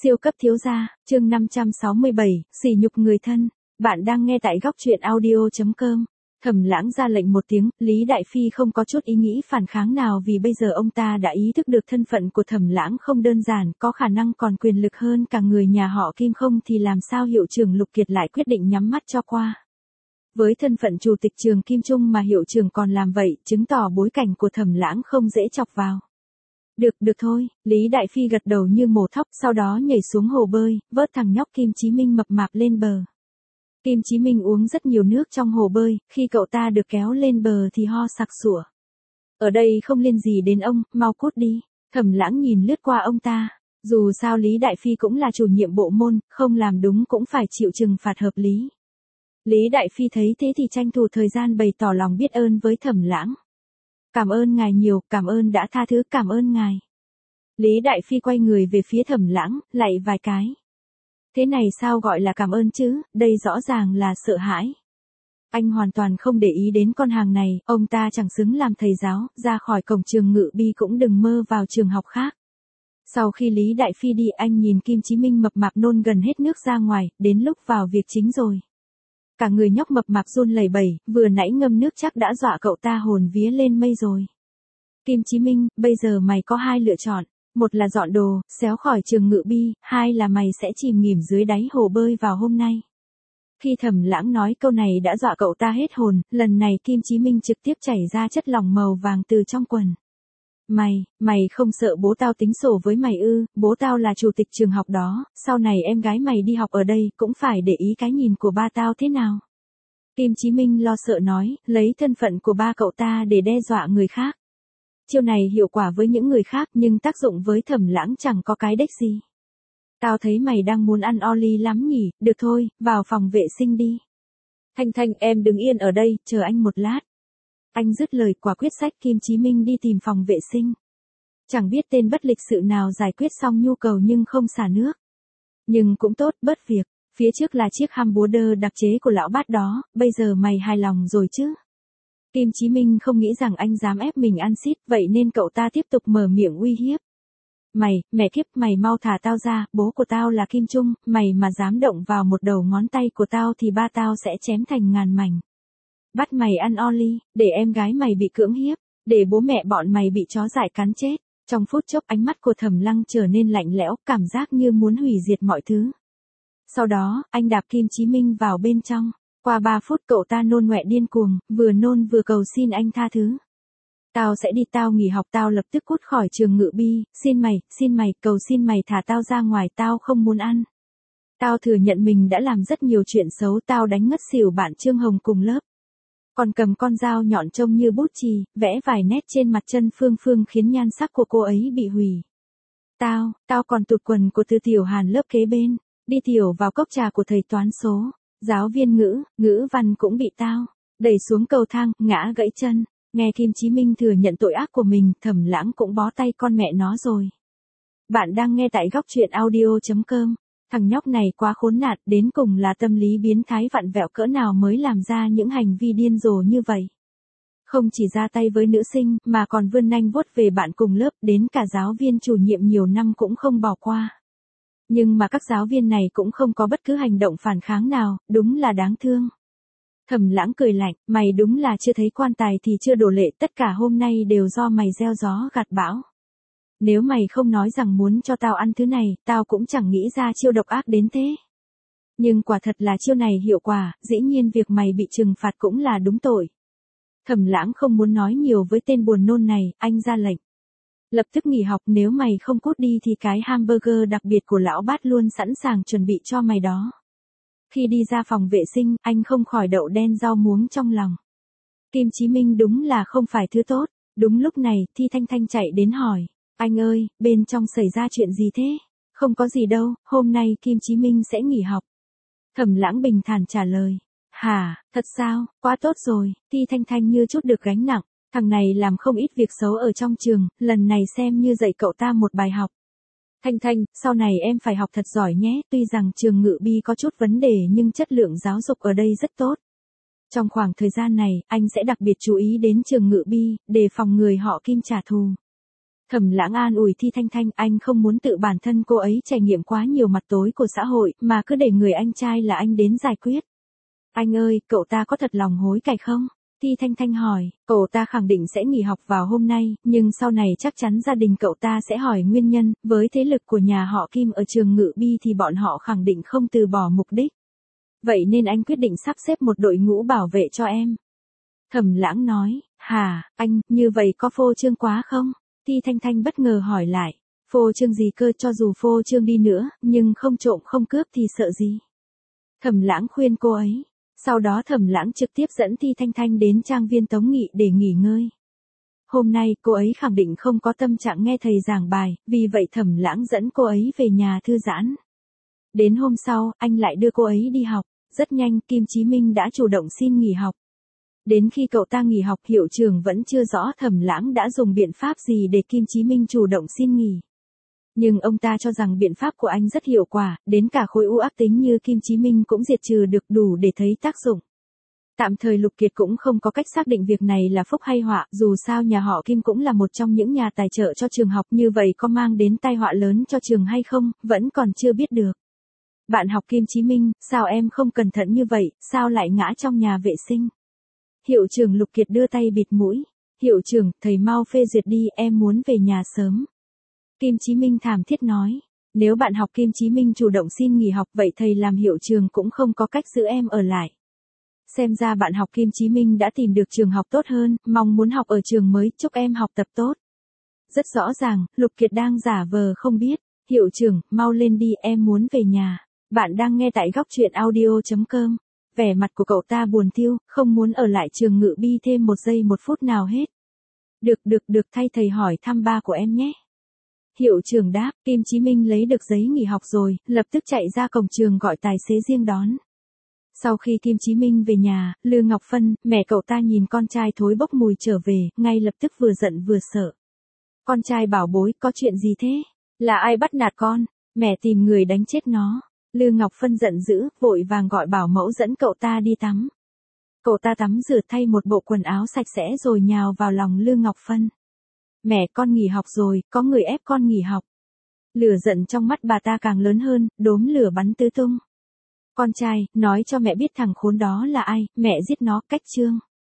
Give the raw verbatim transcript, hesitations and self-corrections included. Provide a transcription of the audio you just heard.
Siêu cấp thiếu gia, chương năm trăm sáu mươi bảy, sỉ nhục người thân. Bạn đang nghe tại góc truyện audio chấm com. Thẩm Lãng ra lệnh một tiếng, Lý Đại Phi không có chút ý nghĩ phản kháng nào vì bây giờ ông ta đã ý thức được thân phận của Thẩm Lãng không đơn giản, có khả năng còn quyền lực hơn cả người nhà họ Kim, không thì làm sao hiệu trưởng Lục Kiệt lại quyết định nhắm mắt cho qua. Với thân phận chủ tịch trường Kim Trung mà hiệu trưởng còn làm vậy, chứng tỏ bối cảnh của Thẩm Lãng không dễ chọc vào. Được, được thôi, Lý Đại Phi gật đầu như mổ thóc, sau đó nhảy xuống hồ bơi, vớt thằng nhóc Kim Chí Minh mập mạp lên bờ. Kim Chí Minh uống rất nhiều nước trong hồ bơi, khi cậu ta được kéo lên bờ thì ho sặc sủa. Ở đây không liên gì đến ông, mau cút đi. Thẩm Lãng nhìn lướt qua ông ta. Dù sao Lý Đại Phi cũng là chủ nhiệm bộ môn, không làm đúng cũng phải chịu trừng phạt hợp lý. Lý Đại Phi thấy thế thì tranh thủ thời gian bày tỏ lòng biết ơn với Thẩm Lãng. Cảm ơn ngài nhiều, cảm ơn đã tha thứ, cảm ơn ngài. Lý Đại Phi quay người về phía Thẩm Lãng, lạy vài cái. Thế này sao gọi là cảm ơn chứ, đây rõ ràng là sợ hãi. Anh hoàn toàn không để ý đến con hàng này, ông ta chẳng xứng làm thầy giáo, ra khỏi cổng trường Ngự Bi cũng đừng mơ vào trường học khác. Sau khi Lý Đại Phi đi, anh nhìn Kim Chí Minh mập mạp nôn gần hết nước ra ngoài, đến lúc vào việc chính rồi. Cả người nhóc mập mạp run lẩy bẩy, vừa nãy ngâm nước chắc đã dọa cậu ta hồn vía lên mây rồi. Kim Chí Minh, bây giờ mày có hai lựa chọn, một là dọn đồ, xéo khỏi trường Ngự Bi, hai là mày sẽ chìm nghỉm dưới đáy hồ bơi vào hôm nay. Khi Thẩm Lãng nói câu này đã dọa cậu ta hết hồn, lần này Kim Chí Minh trực tiếp chảy ra chất lỏng màu vàng từ trong quần. Mày, mày không sợ bố tao tính sổ với mày ư, bố tao là chủ tịch trường học đó, sau này em gái mày đi học ở đây cũng phải để ý cái nhìn của ba tao thế nào. Kim Chí Minh lo sợ nói, lấy thân phận của ba cậu ta để đe dọa người khác. Chiêu này hiệu quả với những người khác nhưng tác dụng với Thẩm Lãng chẳng có cái đếch gì. Tao thấy mày đang muốn ăn Oli lắm nhỉ, được thôi, vào phòng vệ sinh đi. Thanh Thanh, em đứng yên ở đây, chờ anh một lát. Anh dứt lời quả quyết xách Kim Chí Minh đi tìm phòng vệ sinh. Chẳng biết tên bất lịch sự nào giải quyết xong nhu cầu nhưng không xả nước. Nhưng cũng tốt, bớt việc, phía trước là chiếc hamburger đặc chế của lão bát đó, bây giờ mày hài lòng rồi chứ? Kim Chí Minh không nghĩ rằng anh dám ép mình ăn xít, vậy nên cậu ta tiếp tục mở miệng uy hiếp. Mày, mẹ kiếp, mày mau thả tao ra, bố của tao là Kim Trung, mày mà dám động vào một đầu ngón tay của tao thì ba tao sẽ chém thành ngàn mảnh. Bắt mày ăn Oli, để em gái mày bị cưỡng hiếp, để bố mẹ bọn mày bị chó dại cắn chết. Trong phút chốc ánh mắt của Thẩm Lăng trở nên lạnh lẽo, cảm giác như muốn hủy diệt mọi thứ. Sau đó, anh đạp Kim Chí Minh vào bên trong. Qua ba phút cậu ta nôn ngoẹ điên cuồng, vừa nôn vừa cầu xin anh tha thứ. Tao sẽ đi, tao nghỉ học, tao lập tức cút khỏi trường Ngự Bi, xin mày, xin mày, cầu xin mày thả tao ra ngoài, tao không muốn ăn. Tao thừa nhận mình đã làm rất nhiều chuyện xấu, tao đánh ngất xỉu bạn Trương Hồng cùng lớp. Còn cầm con dao nhọn trông như bút chì, vẽ vài nét trên mặt chân Phương Phương khiến nhan sắc của cô ấy bị hủy. Tao, tao còn tụt quần của Từ Tiểu Hàn lớp kế bên, đi tiểu vào cốc trà của thầy toán số, giáo viên ngữ, ngữ văn cũng bị tao đẩy xuống cầu thang, ngã gãy chân. Nghe Kim Chí Minh thừa nhận tội ác của mình, Thẩm Lãng cũng bó tay con mẹ nó rồi. Bạn đang nghe tại góc truyện audio chấm com. Thằng nhóc này quá khốn nạn, đến cùng là tâm lý biến thái vặn vẹo cỡ nào mới làm ra những hành vi điên rồ như vậy. Không chỉ ra tay với nữ sinh, mà còn vươn nanh vuốt về bạn cùng lớp, đến cả giáo viên chủ nhiệm nhiều năm cũng không bỏ qua. Nhưng mà các giáo viên này cũng không có bất cứ hành động phản kháng nào, đúng là đáng thương. Thẩm Lãng cười lạnh, mày đúng là chưa thấy quan tài thì chưa đổ lệ, tất cả hôm nay đều do mày gieo gió gặt bão. Nếu mày không nói rằng muốn cho tao ăn thứ này, tao cũng chẳng nghĩ ra chiêu độc ác đến thế. Nhưng quả thật là chiêu này hiệu quả, dĩ nhiên việc mày bị trừng phạt cũng là đúng tội. Thẩm Lãng không muốn nói nhiều với tên buồn nôn này, anh ra lệnh. Lập tức nghỉ học, nếu mày không cút đi thì cái hamburger đặc biệt của lão bát luôn sẵn sàng chuẩn bị cho mày đó. Khi đi ra phòng vệ sinh, anh không khỏi đậu đen rau muống trong lòng. Kim Chí Minh đúng là không phải thứ tốt. Đúng lúc này, Thi Thanh Thanh chạy đến hỏi. Anh ơi, bên trong xảy ra chuyện gì thế? Không có gì đâu, hôm nay Kim Chí Minh sẽ nghỉ học. Thẩm Lãng bình thản trả lời. Hả, thật sao, quá tốt rồi. Thi Thanh Thanh như chút được gánh nặng. Thằng này làm không ít việc xấu ở trong trường, lần này xem như dạy cậu ta một bài học. Thanh Thanh, sau này em phải học thật giỏi nhé, tuy rằng trường Ngự Bi có chút vấn đề nhưng chất lượng giáo dục ở đây rất tốt. Trong khoảng thời gian này, anh sẽ đặc biệt chú ý đến trường Ngự Bi, để phòng người họ Kim trả thù. Thẩm Lãng an ủi Thi Thanh Thanh, anh không muốn tự bản thân cô ấy trải nghiệm quá nhiều mặt tối của xã hội, mà cứ để người anh trai là anh đến giải quyết. Anh ơi, cậu ta có thật lòng hối cải không? Thi Thanh Thanh hỏi, cậu ta khẳng định sẽ nghỉ học vào hôm nay, nhưng sau này chắc chắn gia đình cậu ta sẽ hỏi nguyên nhân, với thế lực của nhà họ Kim ở trường Ngự Bi thì bọn họ khẳng định không từ bỏ mục đích. Vậy nên anh quyết định sắp xếp một đội ngũ bảo vệ cho em. Thẩm Lãng nói, hả, anh, như vậy có phô trương quá không? Thi Thanh Thanh bất ngờ hỏi lại, phô trương gì cơ, cho dù phô trương đi nữa, nhưng không trộm không cướp thì sợ gì? Thẩm Lãng khuyên cô ấy. Sau đó Thẩm Lãng trực tiếp dẫn Thi Thanh Thanh đến trang viên Tống Nghị để nghỉ ngơi. Hôm nay cô ấy khẳng định không có tâm trạng nghe thầy giảng bài, vì vậy Thẩm Lãng dẫn cô ấy về nhà thư giãn. Đến hôm sau, anh lại đưa cô ấy đi học. Rất nhanh, Kim Chí Minh đã chủ động xin nghỉ học. Đến khi cậu ta nghỉ học, hiệu trưởng vẫn chưa rõ Thẩm Lãng đã dùng biện pháp gì để Kim Chí Minh chủ động xin nghỉ. Nhưng ông ta cho rằng biện pháp của anh rất hiệu quả, đến cả khối u ác tính như Kim Chí Minh cũng diệt trừ được, đủ để thấy tác dụng. Tạm thời Lục Kiệt cũng không có cách xác định việc này là phúc hay họa, dù sao nhà họ Kim cũng là một trong những nhà tài trợ cho trường học, như vậy có mang đến tai họa lớn cho trường hay không, vẫn còn chưa biết được. Bạn học Kim Chí Minh, sao em không cẩn thận như vậy, sao lại ngã trong nhà vệ sinh? Hiệu trưởng Lục Kiệt đưa tay bịt mũi. Hiệu trưởng, thầy mau phê duyệt đi, em muốn về nhà sớm. Kim Chí Minh thảm thiết nói, nếu bạn học Kim Chí Minh chủ động xin nghỉ học vậy thầy làm hiệu trưởng cũng không có cách giữ em ở lại. Xem ra bạn học Kim Chí Minh đã tìm được trường học tốt hơn, mong muốn học ở trường mới, chúc em học tập tốt. Rất rõ ràng, Lục Kiệt đang giả vờ không biết. Hiệu trưởng, mau lên đi, em muốn về nhà. Bạn đang nghe tại góc truyện audio chấm com. Vẻ mặt của cậu ta buồn thiu, không muốn ở lại trường Ngự Bi thêm một giây một phút nào hết. Được được được, thay thầy hỏi thăm ba của em nhé. Hiệu trưởng đáp, Kim Chí Minh lấy được giấy nghỉ học rồi, lập tức chạy ra cổng trường gọi tài xế riêng đón. Sau khi Kim Chí Minh về nhà, Lư Ngọc Phân, mẹ cậu ta nhìn con trai thối bốc mùi trở về, ngay lập tức vừa giận vừa sợ. Con trai bảo bối, có chuyện gì thế? Là ai bắt nạt con? Mẹ tìm người đánh chết nó. Lư Ngọc Phân giận dữ, vội vàng gọi bảo mẫu dẫn cậu ta đi tắm. Cậu ta tắm rửa thay một bộ quần áo sạch sẽ rồi nhào vào lòng Lư Ngọc Phân. Mẹ, con nghỉ học rồi, có người ép con nghỉ học. Lửa giận trong mắt bà ta càng lớn hơn, đốm lửa bắn tứ tung. Con trai, nói cho mẹ biết thằng khốn đó là ai, mẹ giết nó, cách chương.